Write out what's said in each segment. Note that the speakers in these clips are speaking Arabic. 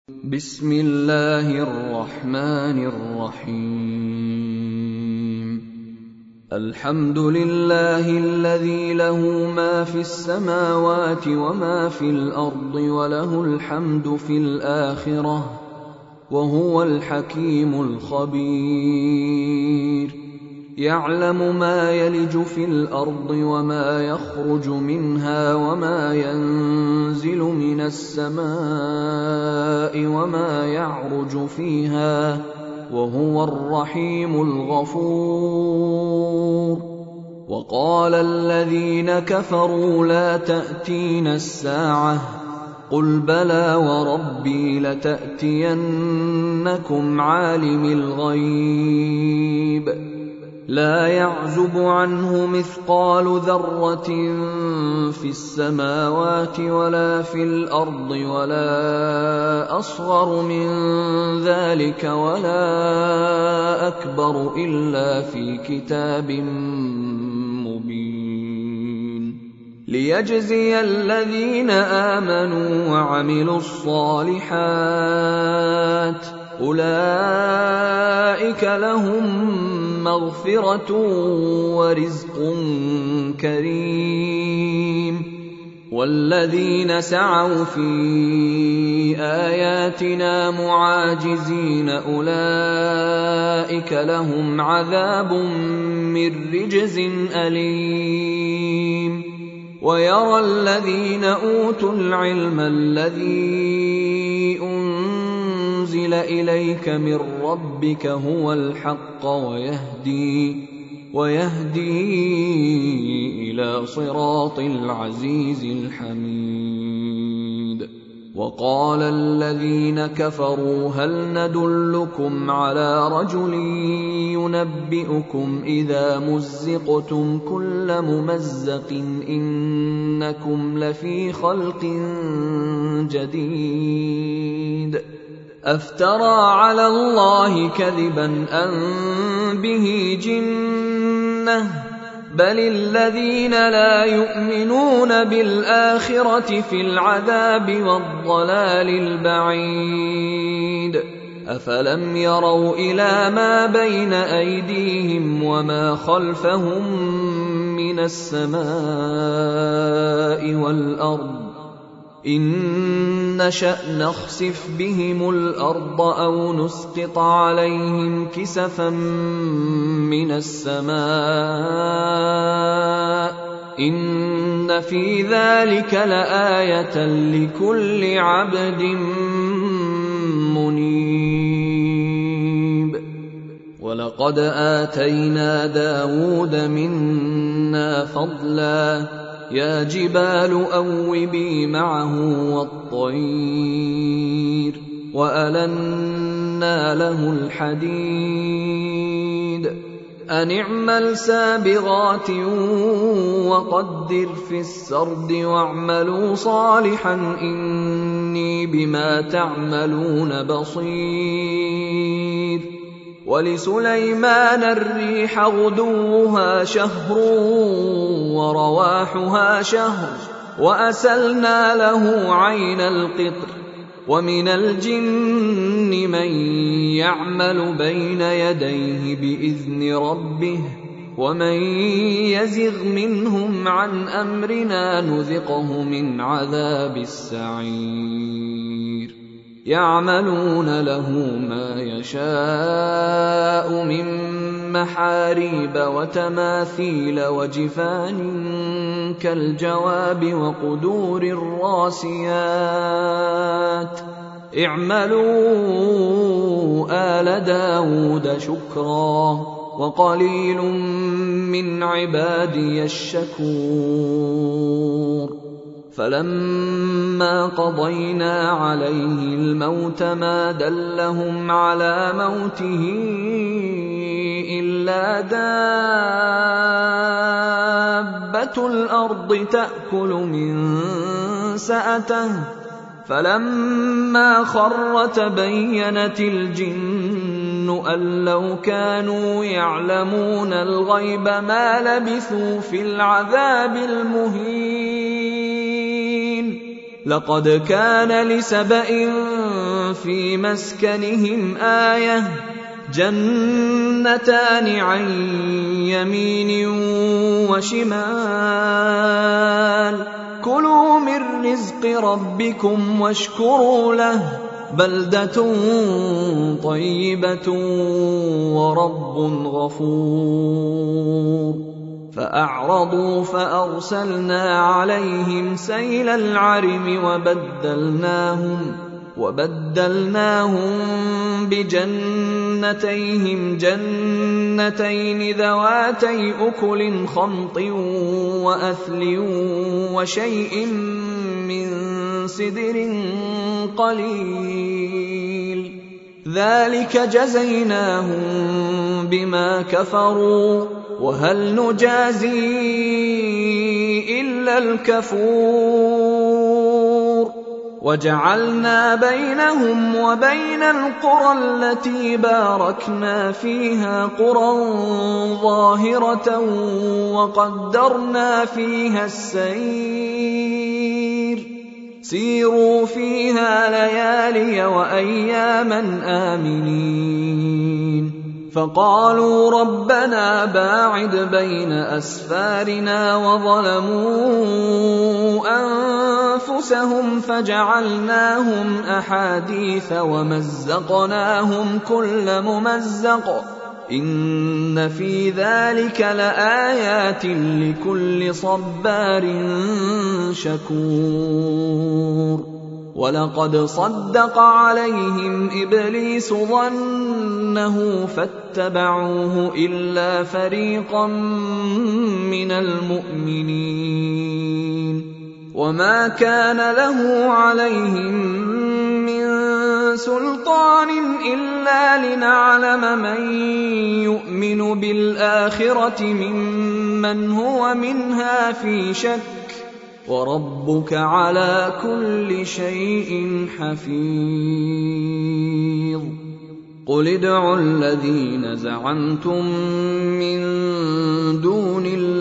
بسم الله الرحمن الرحيم الحمد لله الذي له ما في السماوات وما في الأرض وله الحمد في الآخرة وهو الحكيم الخبير يعلم ما يلج في الأرض وما يخرج منها وما ينزل من السماء وما يعرج فيها وهو الرحيم الغفور. وقال الذين كفروا لا تأتينا الساعة قل بلى وربي لتأتينكم عالم الغيب لا يعزب عنه مثقال ذرة في السماوات ولا في الأرض ولا أصغر من ذلك ولا أكبر إلا في كتاب مبين ليجزي الذين آمنوا وعملوا الصالحات أولئك لهم مغفرة ورزق كريم. والذين سعوا في آياتنا معاجزين أولئك لهم عذاب من رجز أليم. ويرى الذين أوتوا العلم الذي أنزل إليك من ربك هو الحق ويهدي إلى صراط العزيز الحميد. وقال الذين كفروا هل ندلكم على رجل ينبئكم إذا مزقتم كل ممزق إنكم لفي خلق جديد أفترى على الله كذبا أم به جنة بل الذين لا يؤمنون بالآخرة في العذاب والضلال البعيد. أفلم يروا إلى ما بين أيديهم وما خلفهم من السماء والأرض إن نشأ نخسف بهم الأرض أو نسقط عليهم كسفا من السماء إن في ذلك لآية لكل عبد منيب. ولقد آتينا داود منا فضلا يا جبال أوبي معه والطير وألنا له الحديد أن اعمل سابغات وقدر في السرد واعملوا صالحا إني بما تعملون بصير. ولسليمان الريح غدوها شهر ورواحها شهر وأسلنا له عين القطر ومن الجن من يعمل بين يديه بإذن ربه ومن يزغ منهم عن أمرنا نذقه من عذاب السعير. يعملون له ما يشاء من محاريب وتماثيل وجفان كالجواب وقدور الراسيات اعملوا آل داود شكرا وقليل من عبادي الشكور. فلما قضينا عليه الموت ما دلهم على موته إلا دابة الأرض تأكل من سأته فلما خر تبينت الجن أن لو كانوا يعلمون الغيب ما لبثوا في العذاب المهين. لقد كان لسبإ في مسكنهم آية جنتان عن يمين وشمال كلوا من رزق ربكم واشكروا له بلدة طيبة ورب غفور فأعرضوا فأرسلنا عليهم سيل العرم وبدلناهم بجنتيهم جنتين ذواتي أكل خمط وأثل وشيء من سدر قليل ذلك جزيناهم بما كفروا وهل نجازي إلا الكفور وجعلنا بينهم وبين القرى التي باركنا فيها قرى ظاهرة وقدرنا فيها السير سيروا فيها ليالي وأياما آمنين فقالوا ربنا باعد بين أسفارنا وظلموا أنفسهم فجعلناهم أحاديث ومزقناهم كل ممزق إن في ذلك لآيات لكل صبار شكور ولقد صدق عليهم إبليس ظنه فاتبعوه إلا فريقا من المؤمنين وما كان له عليهم من سلطان إلا لنعلم من يؤمن بالآخرة ممن هو منها في شك وربك على كل شيء حفيظ قل ادعوا الذين زعمتم من دون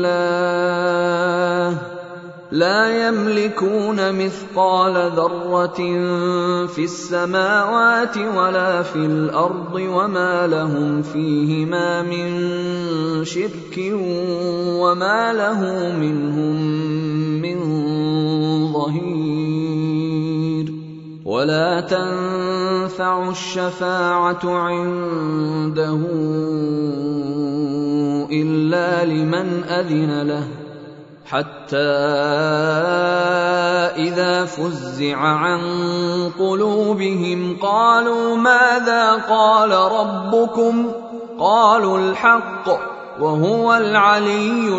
الله لا يملكون مثقال ذرة في السماوات ولا في الأرض وما لهم فيهما من شرك وما له منهم من ظهير ولا تنفع الشفاعة عنده إلا لمن أذن له حتى إذا فزع عن قلوبهم قالوا ماذا قال ربكم قالوا الحق وهو العلي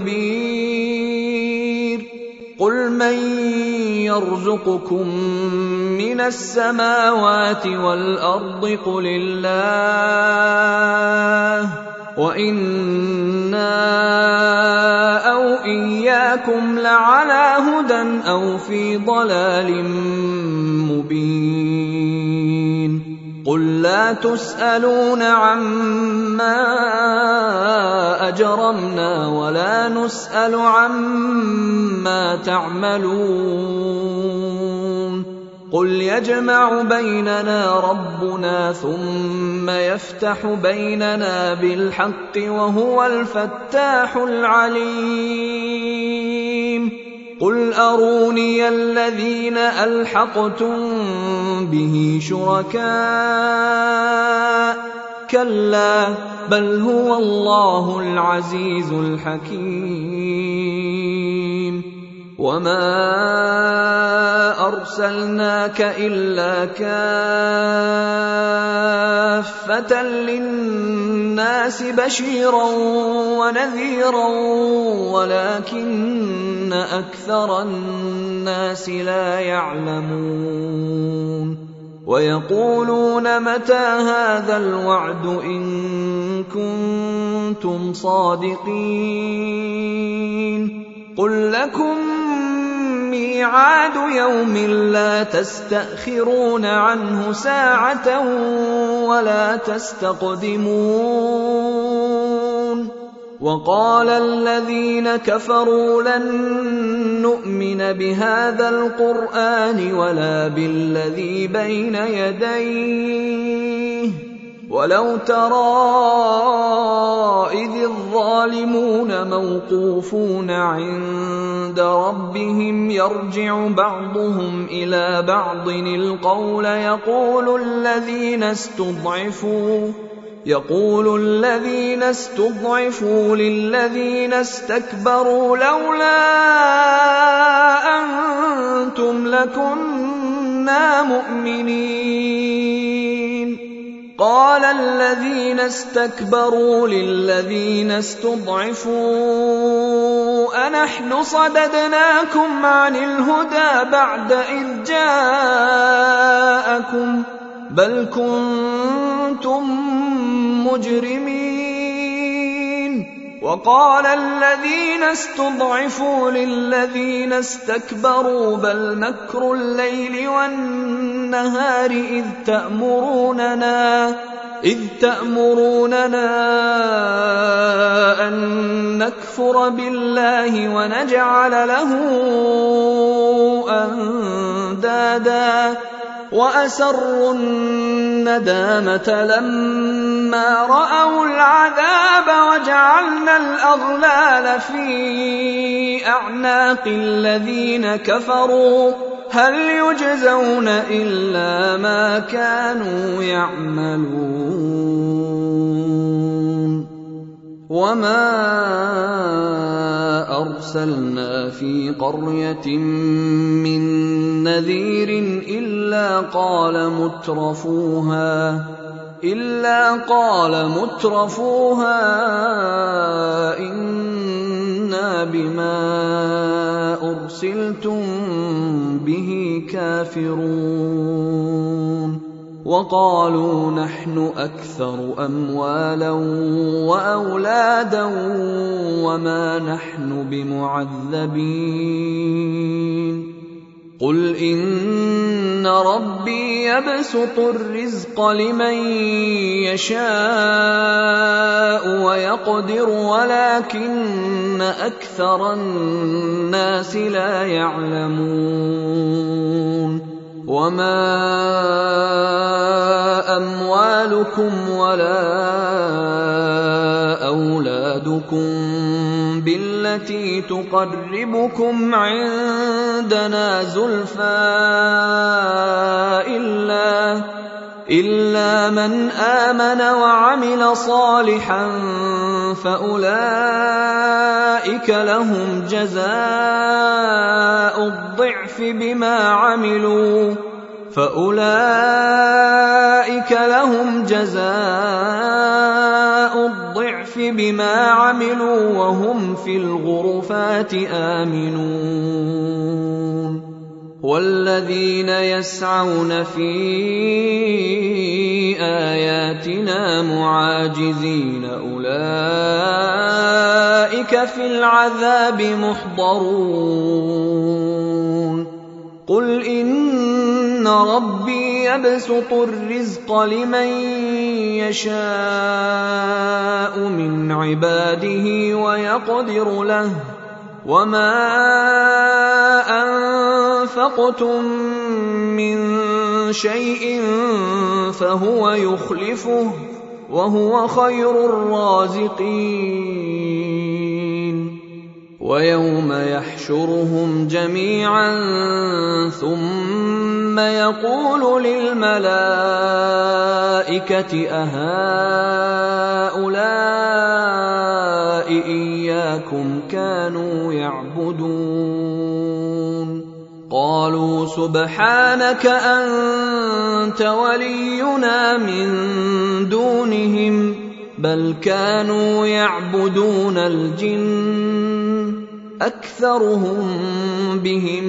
الكبير قل من يرزقكم من السماوات والأرض قل الله وإنا أو إياكم لعلى هدى أو في ضلال مبين قل لا تسألون عما أجرمنا ولا نسأل عما تعملون قل يجمع بيننا ربنا ثم يفتح بيننا بالحق وهو الفتاح العليم قل أروني الذين ألحقتم به شركاء كلا بل هو الله العزيز الحكيم وما أرسلناك إلا كافة للناس بشيرا ونذيرا ولكن أكثر الناس لا يعلمون ويقولون متى هذا الوعد إن كنتم صادقين قل لكم ميعاد يوم لا تستأخرون عنه ساعة ولا تستقدمون وقال الذين كفروا لن نؤمن بهذا القرآن ولا بالذي بين يديه ولو ترى إذ الظالمون موقوفون عند ربهم يرجع بعضهم إلى بعض القول يقول الذين استضعفوا للذين استكبروا لولا أنتم لكنا مؤمنين قال الذين استكبروا للذين استضعفوا أنحن صددناكم عن الهدى بعد إذ جاءكم بل كنتم مجرمين وقال الذين استضعفوا للذين استكبروا بل مكر الليل والنهار إذ تأمروننا أن نكفر بالله ونجعل له أندادا وأسروا الندامة لما رأوا العذاب وجعلنا الأغلال في أعناق الذين كفروا هل يجزون إلا ما كانوا يعملون وما أرسلنا في قرية من نذير إلا قال مترفوها إنا بما أرسلتم به كافرون وقالوا نحن أكثر أموالا وأولادا وما نحن بمعذبين قل إن ربي يبسط الرزق لمن يشاء ويقدر ولكن أكثر الناس لا يعلمون وما أموالكم ولا أولادكم بالتي تقربكم عندنا زلفى إلا من آمن وعمل صالحا فأولئك لهم جزاء الضعف بما عملوا وهم في الغرفات آمنون والذين يسعون في آياتنا معاجزين أولئك في العذاب محضرون قل إن ربي يبسط الرزق لمن يشاء من عباده ويقدر له وما أنفقتم من شيء فهو يخلفه وهو خير الرازقين ويوم يحشرهم جميعا ثم يقول للملائكة أهؤلاء إياكم كانوا يعبدون قالوا سبحانك أنت ولينا من دونهم بل كانوا يعبدون الجن أكثرهم بهم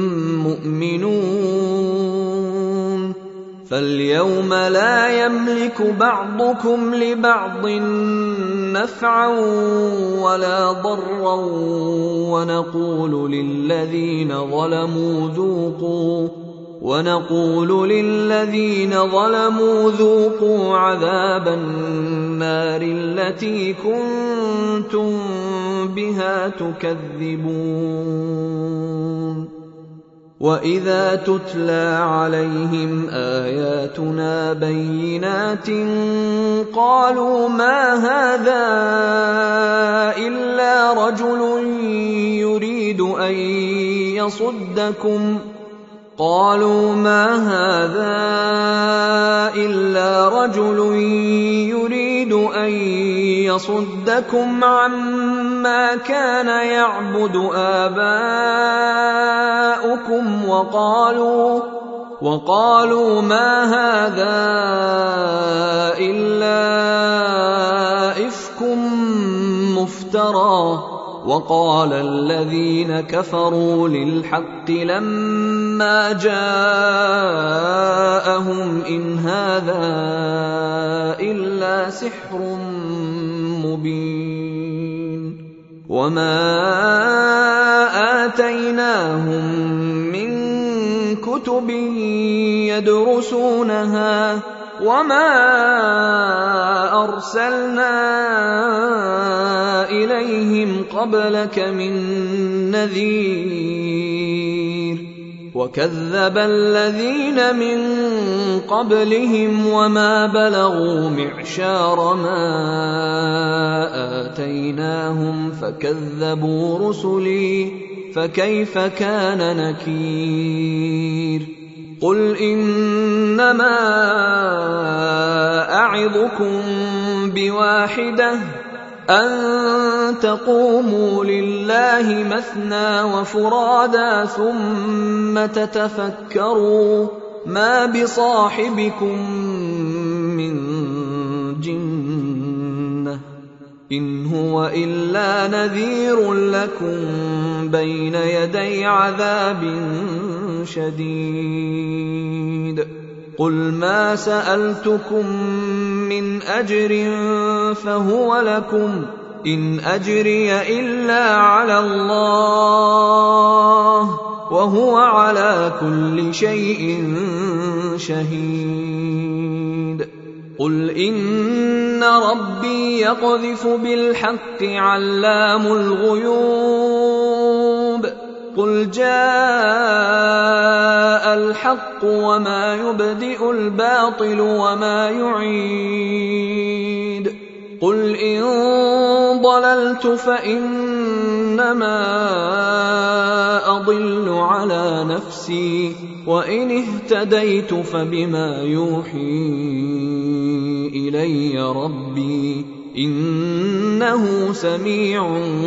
مؤمنون فاليوم لا يملك بعضكم لبعض نفعا ولا ضرا ونقول للذين ظلموا ذوقوا عذاب النار التي كنتم كنتم بها تكذبون وإذا تتلى عليهم آياتنا بينات قالوا ما هذا إلا رجل يريد أن يصدكم عما كان يعبد آباؤكم وقالوا ما هذا إلا إفك مفترى وقال الذين كفروا للحق لما جاءهم إن هذا إلا سحر مبين وما آتيناهم من كتب يدرسونها وما أرسلنا إليهم قبلك من نذير وكذب الذين من قبلهم وما بلغوا معشار ما آتيناهم فكذبوا رسلي فكيف كان نكير قل إنما أعظكم بواحدة أن تقوموا لله مثنى وفرادا ثم تتفكروا ما بصاحبكم من جنة إن هو إلا نذير لكم بين يدي عذاب شديد قل ما سألتكم من أجر فهو لكم إن أجري إلا على الله وهو على كل شيء شهيد قل إن ربي يقذف بالحق علام الغيوب قل جاء الحق وما يبدئ الباطل وما يعيد قل إن ضللت فإنما أضل على نفسي وإن اهتديت فبما يوحي إلي ربي إنه سميع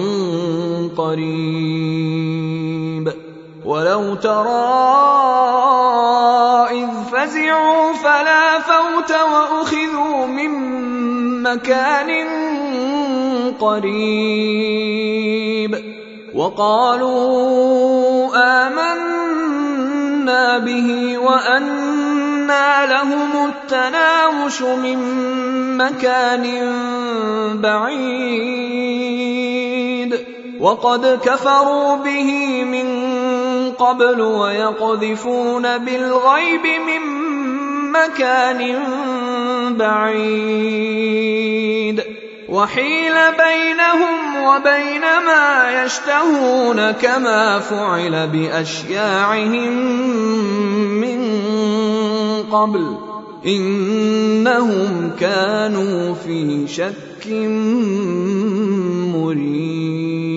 قريب ولو ترى إذ فزعوا فلا فوت وأخذوا من مكان قريب وقالوا آمنا به وأنى لهم التناوش من مكان بعيد وقد كفروا به من قبل ويقذفون بالغيب من مكان بعيد وحيل بينهم وبين ما يشتهون كما فعل بأشياعهم من قبل إنهم كانوا في شك مريب